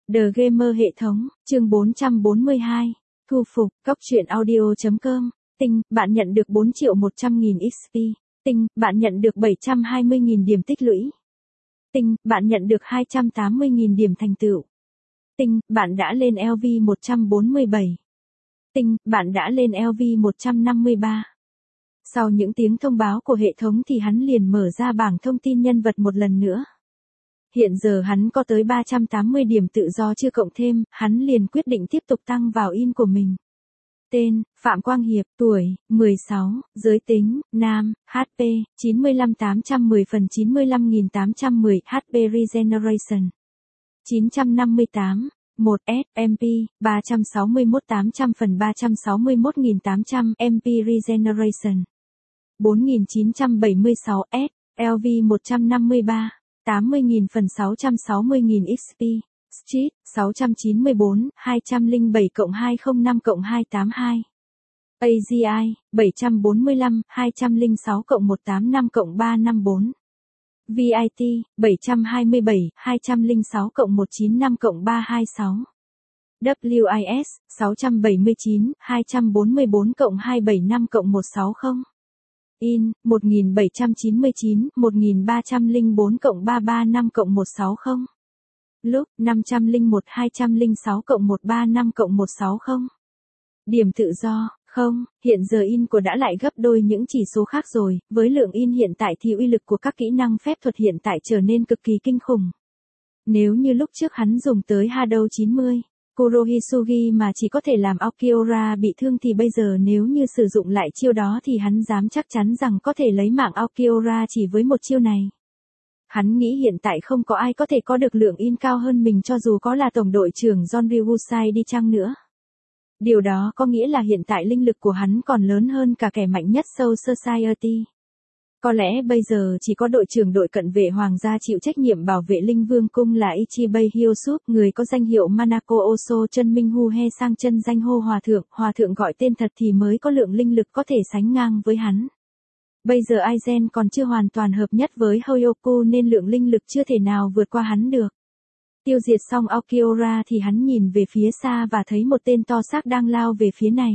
The Gamer hệ thống, chương 442. Thu phục, Cóc truyện audio.com. Tinh, bạn nhận được 4.100.000 XP. Tinh, bạn nhận được 720.000 điểm tích lũy. Tinh, bạn nhận được 280.000 điểm thành tựu. Tinh, bạn đã lên LV 147. Tinh, bạn đã lên LV 153. Sau những tiếng thông báo của hệ thống thì hắn liền mở ra bảng thông tin nhân vật một lần nữa. Hiện giờ hắn có tới 380 điểm tự do chưa cộng thêm, hắn liền quyết định tiếp tục tăng vào in của mình. Tên, Phạm Quang Hiệp, tuổi, 16, giới tính, nam, HP, 95-810 phần 95.810, HP Regeneration. 958, 1 S, MP, 361-800 phần 361.800, MP Regeneration. 4.976 S, LV 153. 80.000 phần 660.000 XP, Street, 694, 207 cộng 205 cộng 282. AGI, 745, 206 cộng 185 cộng 354. VIT, 727, 206 cộng 195 cộng 326. WIS, 679, 244 cộng 275 cộng 160. In, 1799, 1304 cộng 335 cộng 160. Lúc, 501 206 cộng 135 cộng 160. Điểm tự do, không, hiện giờ in của đã lại gấp đôi những chỉ số khác rồi, với lượng in hiện tại thì uy lực của các kỹ năng phép thuật hiện tại trở nên cực kỳ kinh khủng. Nếu như lúc trước hắn dùng tới Shadow 90. Kurohisugi mà chỉ có thể làm Aokiora bị thương thì bây giờ nếu như sử dụng lại chiêu đó thì hắn dám chắc chắn rằng có thể lấy mạng Aokiora chỉ với một chiêu này. Hắn nghĩ hiện tại không có ai có thể có được lượng in cao hơn mình cho dù có là tổng đội trưởng John Ryusai đi chăng nữa. Điều đó có nghĩa là hiện tại linh lực của hắn còn lớn hơn cả kẻ mạnh nhất Soul Society. Có lẽ bây giờ chỉ có đội trưởng đội cận vệ hoàng gia chịu trách nhiệm bảo vệ linh vương cung là Ichibei Hyosup, người có danh hiệu Manako Oso chân Minh Hu He sang chân danh hô hòa thượng gọi tên thật thì mới có lượng linh lực có thể sánh ngang với hắn. Bây giờ Aizen còn chưa hoàn toàn hợp nhất với Hoyoku nên lượng linh lực chưa thể nào vượt qua hắn được. Tiêu diệt xong Aokiora thì hắn nhìn về phía xa và thấy một tên to xác đang lao về phía này.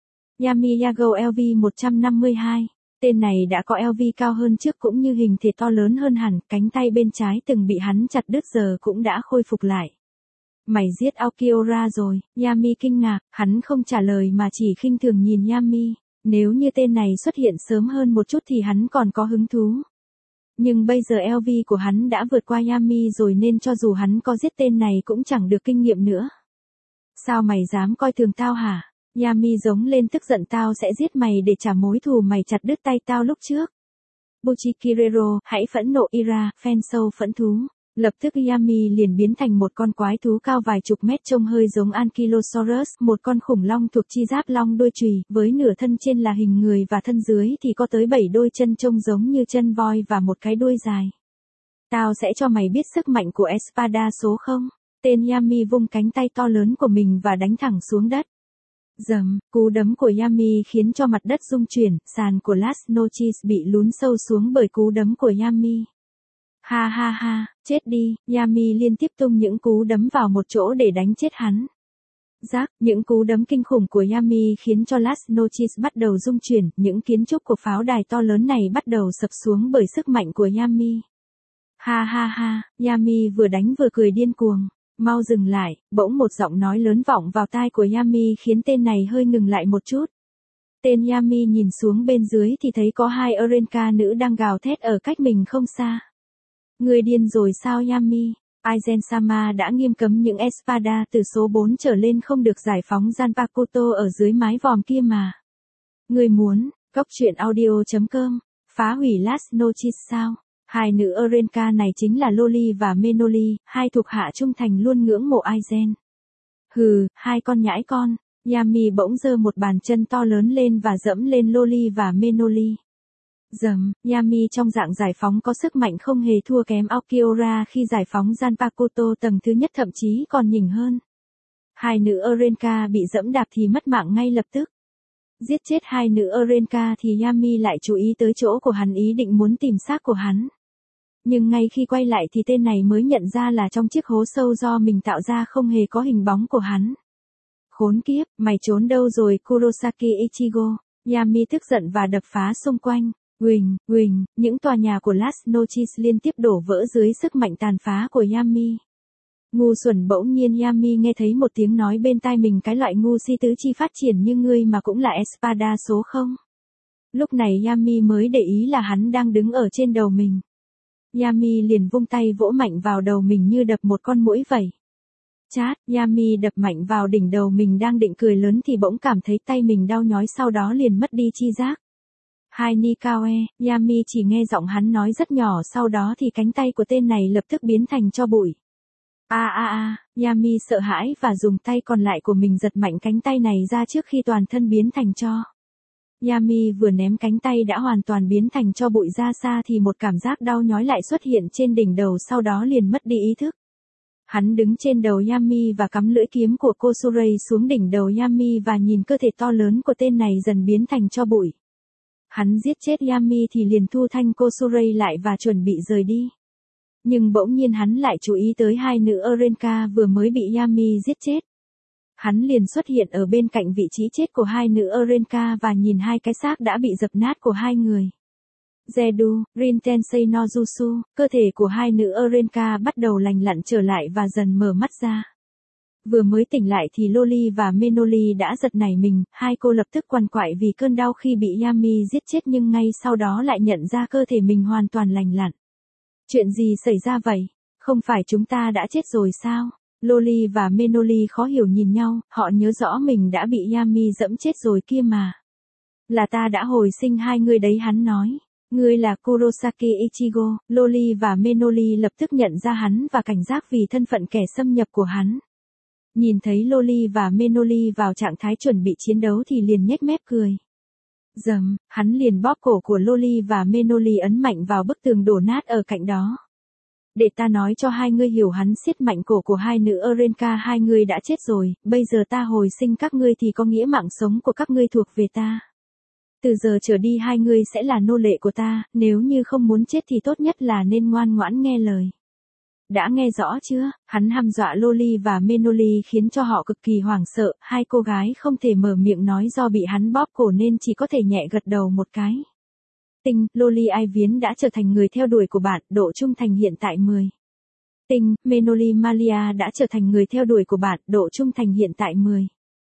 Yami Yago LV 152. Tên này đã có LV cao hơn trước cũng như hình thể to lớn hơn hẳn, cánh tay bên trái từng bị hắn chặt đứt giờ cũng đã khôi phục lại. Mày giết Aokiora rồi, Yami kinh ngạc, hắn không trả lời mà chỉ khinh thường nhìn Yami, nếu như tên này xuất hiện sớm hơn một chút thì hắn còn có hứng thú. Nhưng bây giờ LV của hắn đã vượt qua Yami rồi nên cho dù hắn có giết tên này cũng chẳng được kinh nghiệm nữa. Sao mày dám coi thường tao hả? Yami giống lên tức giận, tao sẽ giết mày để trả mối thù mày chặt đứt tay tao lúc trước. Buchikirero, hãy phẫn nộ Ira, fan sâu phẫn thú. Lập tức Yami liền biến thành một con quái thú cao vài chục mét trông hơi giống Ankylosaurus, một con khủng long thuộc chi giáp long đuôi chùy, với nửa thân trên là hình người và thân dưới thì có tới 7 đôi chân trông giống như chân voi và một cái đuôi dài. Tao sẽ cho mày biết sức mạnh của Espada số 0. Tên Yami vung cánh tay to lớn của mình và đánh thẳng xuống đất. Dầm, cú đấm của Yami khiến cho mặt đất rung chuyển, sàn của Las Noches bị lún sâu xuống bởi cú đấm của Yami. Ha ha ha, chết đi, Yami liên tiếp tung những cú đấm vào một chỗ để đánh chết hắn. Rác, những cú đấm kinh khủng của Yami khiến cho Las Noches bắt đầu rung chuyển, những kiến trúc của pháo đài to lớn này bắt đầu sập xuống bởi sức mạnh của Yami. Ha ha ha, Yami vừa đánh vừa cười điên cuồng. Mau dừng lại, bỗng một giọng nói lớn vọng vào tai của Yami khiến tên này hơi ngừng lại một chút. Tên Yami nhìn xuống bên dưới thì thấy có hai Orenka nữ đang gào thét ở cách mình không xa. Người điên rồi sao Yami? Aizen-sama đã nghiêm cấm những Espada từ số 4 trở lên không được giải phóng Zanpakuto ở dưới mái vòm kia mà. Người muốn, Cóc truyện audio.com, phá hủy Las Noches sao? Hai nữ Orenka này chính là Loli và Menoli, hai thuộc hạ trung thành luôn ngưỡng mộ Aizen. Hừ, hai con nhãi con. Yami bỗng giơ một bàn chân to lớn lên và dẫm lên Loli và Menoli. Dầm, Yami trong dạng giải phóng có sức mạnh không hề thua kém Aokiora khi giải phóng Zanpakuto tầng thứ nhất, thậm chí còn nhỉnh hơn. Hai nữ Orenka bị dẫm đạp thì mất mạng ngay lập tức. Giết chết hai nữ Orenka thì Yami lại chú ý tới chỗ của hắn, ý định muốn tìm xác của hắn. Nhưng ngay khi quay lại thì tên này mới nhận ra là trong chiếc hố sâu do mình tạo ra không hề có hình bóng của hắn. Khốn kiếp, mày trốn đâu rồi Kurosaki Ichigo? Yami tức giận và đập phá xung quanh. Huỳnh, những tòa nhà của Last Notice liên tiếp đổ vỡ dưới sức mạnh tàn phá của Yami. Ngu xuẩn, bỗng nhiên Yami nghe thấy một tiếng nói bên tai mình, cái loại ngu si tứ chi phát triển như ngươi mà cũng là Espada số 0. Lúc này Yami mới để ý là hắn đang đứng ở trên đầu mình. Yami liền vung tay vỗ mạnh vào đầu mình như đập một con muỗi vậy. Chát, Yami đập mạnh vào đỉnh đầu mình, đang định cười lớn thì bỗng cảm thấy tay mình đau nhói, sau đó liền mất đi chi giác. Hai Nikawe, Yami chỉ nghe giọng hắn nói rất nhỏ, sau đó thì cánh tay của tên này lập tức biến thành tro bụi. Yami sợ hãi và dùng tay còn lại của mình giật mạnh cánh tay này ra trước khi toàn thân biến thành tro. Yami vừa ném cánh tay đã hoàn toàn biến thành tro bụi ra xa thì một cảm giác đau nhói lại xuất hiện trên đỉnh đầu, sau đó liền mất đi ý thức. Hắn đứng trên đầu Yami và cắm lưỡi kiếm của Kosurei xuống đỉnh đầu Yami và nhìn cơ thể to lớn của tên này dần biến thành tro bụi. Hắn giết chết Yami thì liền thu thanh Kosurei lại và chuẩn bị rời đi. Nhưng bỗng nhiên hắn lại chú ý tới hai nữ Orenka vừa mới bị Yami giết chết. Hắn liền xuất hiện ở bên cạnh vị trí chết của hai nữ Orenka và nhìn hai cái xác đã bị dập nát của hai người. Zedu, Rintensei no Jutsu, cơ thể của hai nữ Orenka bắt đầu lành lặn trở lại và dần mở mắt ra. Vừa mới tỉnh lại thì Loli và Menoli đã giật nảy mình, hai cô lập tức quằn quại vì cơn đau khi bị Yami giết chết, nhưng ngay sau đó lại nhận ra cơ thể mình hoàn toàn lành lặn. Chuyện gì xảy ra vậy? Không phải chúng ta đã chết rồi sao? Loli và Menoli khó hiểu nhìn nhau, họ nhớ rõ mình đã bị Yami dẫm chết rồi kia mà. Là ta đã hồi sinh hai người đấy, hắn nói. Ngươi là Kurosaki Ichigo. Loli và Menoli lập tức nhận ra hắn và cảnh giác vì thân phận kẻ xâm nhập của hắn. Nhìn thấy Loli và Menoli vào trạng thái chuẩn bị chiến đấu thì liền nhếch mép cười. Hắn liền bóp cổ của Loli và Menoli ấn mạnh vào bức tường đổ nát ở cạnh đó. Để ta nói cho hai ngươi hiểu, hắn siết mạnh cổ của hai nữ Orenka, hai người đã chết rồi, bây giờ ta hồi sinh các ngươi thì có nghĩa mạng sống của các ngươi thuộc về ta. Từ giờ trở đi hai ngươi sẽ là nô lệ của ta, nếu như không muốn chết thì tốt nhất là nên ngoan ngoãn nghe lời. Đã nghe rõ chưa? Hắn hăm dọa Loli và Menoli khiến cho họ cực kỳ hoảng sợ, hai cô gái không thể mở miệng nói do bị hắn bóp cổ nên chỉ có thể nhẹ gật đầu một cái. Tinh, Loli ai viến đã trở thành người theo đuổi của bạn, độ trung thành hiện tại 10. Tinh, Menoli Malia đã trở thành người theo đuổi của bạn, độ trung thành hiện tại 10.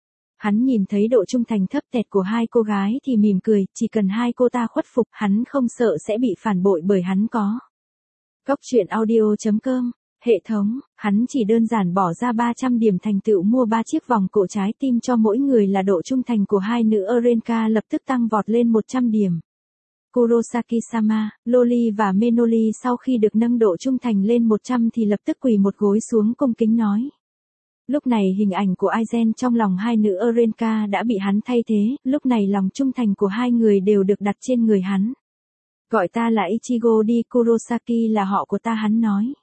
Hắn nhìn thấy độ trung thành thấp tẹt của hai cô gái thì mỉm cười, chỉ cần hai cô ta khuất phục, hắn không sợ sẽ bị phản bội bởi hắn có. Góc truyện audio.com, hệ thống, hắn chỉ đơn giản bỏ ra 300 điểm thành tựu mua 3 chiếc vòng cổ trái tim cho mỗi người là độ trung thành của hai nữ Orenka lập tức tăng vọt lên 100 điểm. Kurosaki-sama, Loli và Menoli sau khi được nâng độ trung thành lên 100 thì lập tức quỳ một gối xuống cung kính nói. Lúc này hình ảnh của Aizen trong lòng hai nữ Orenka đã bị hắn thay thế, lúc này lòng trung thành của hai người đều được đặt trên người hắn. Gọi ta là Ichigo đi, Kurosaki là họ của ta, hắn nói.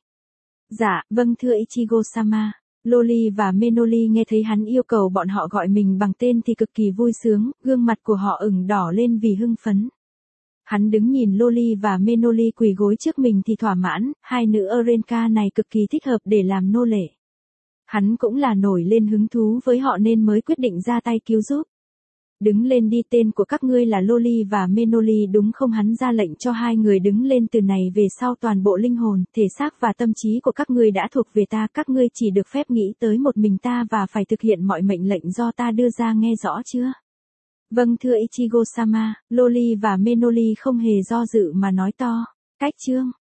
Dạ, vâng thưa Ichigo-sama. Loli và Menoli nghe thấy hắn yêu cầu bọn họ gọi mình bằng tên thì cực kỳ vui sướng, gương mặt của họ ửng đỏ lên vì hưng phấn. Hắn đứng nhìn Loli và Menoli quỳ gối trước mình thì thỏa mãn, hai nữ Orenka này cực kỳ thích hợp để làm nô lệ. Hắn cũng là nổi lên hứng thú với họ nên mới quyết định ra tay cứu giúp. Đứng lên đi, tên của các ngươi là Loli và Menoli đúng không? Hắn ra lệnh cho hai người đứng lên, từ này về sau toàn bộ linh hồn, thể xác và tâm trí của các ngươi đã thuộc về ta, các ngươi chỉ được phép nghĩ tới một mình ta và phải thực hiện mọi mệnh lệnh do ta đưa ra, nghe rõ chưa? Vâng thưa Ichigo-sama, Loli và Menoli không hề do dự mà nói to. Cách chương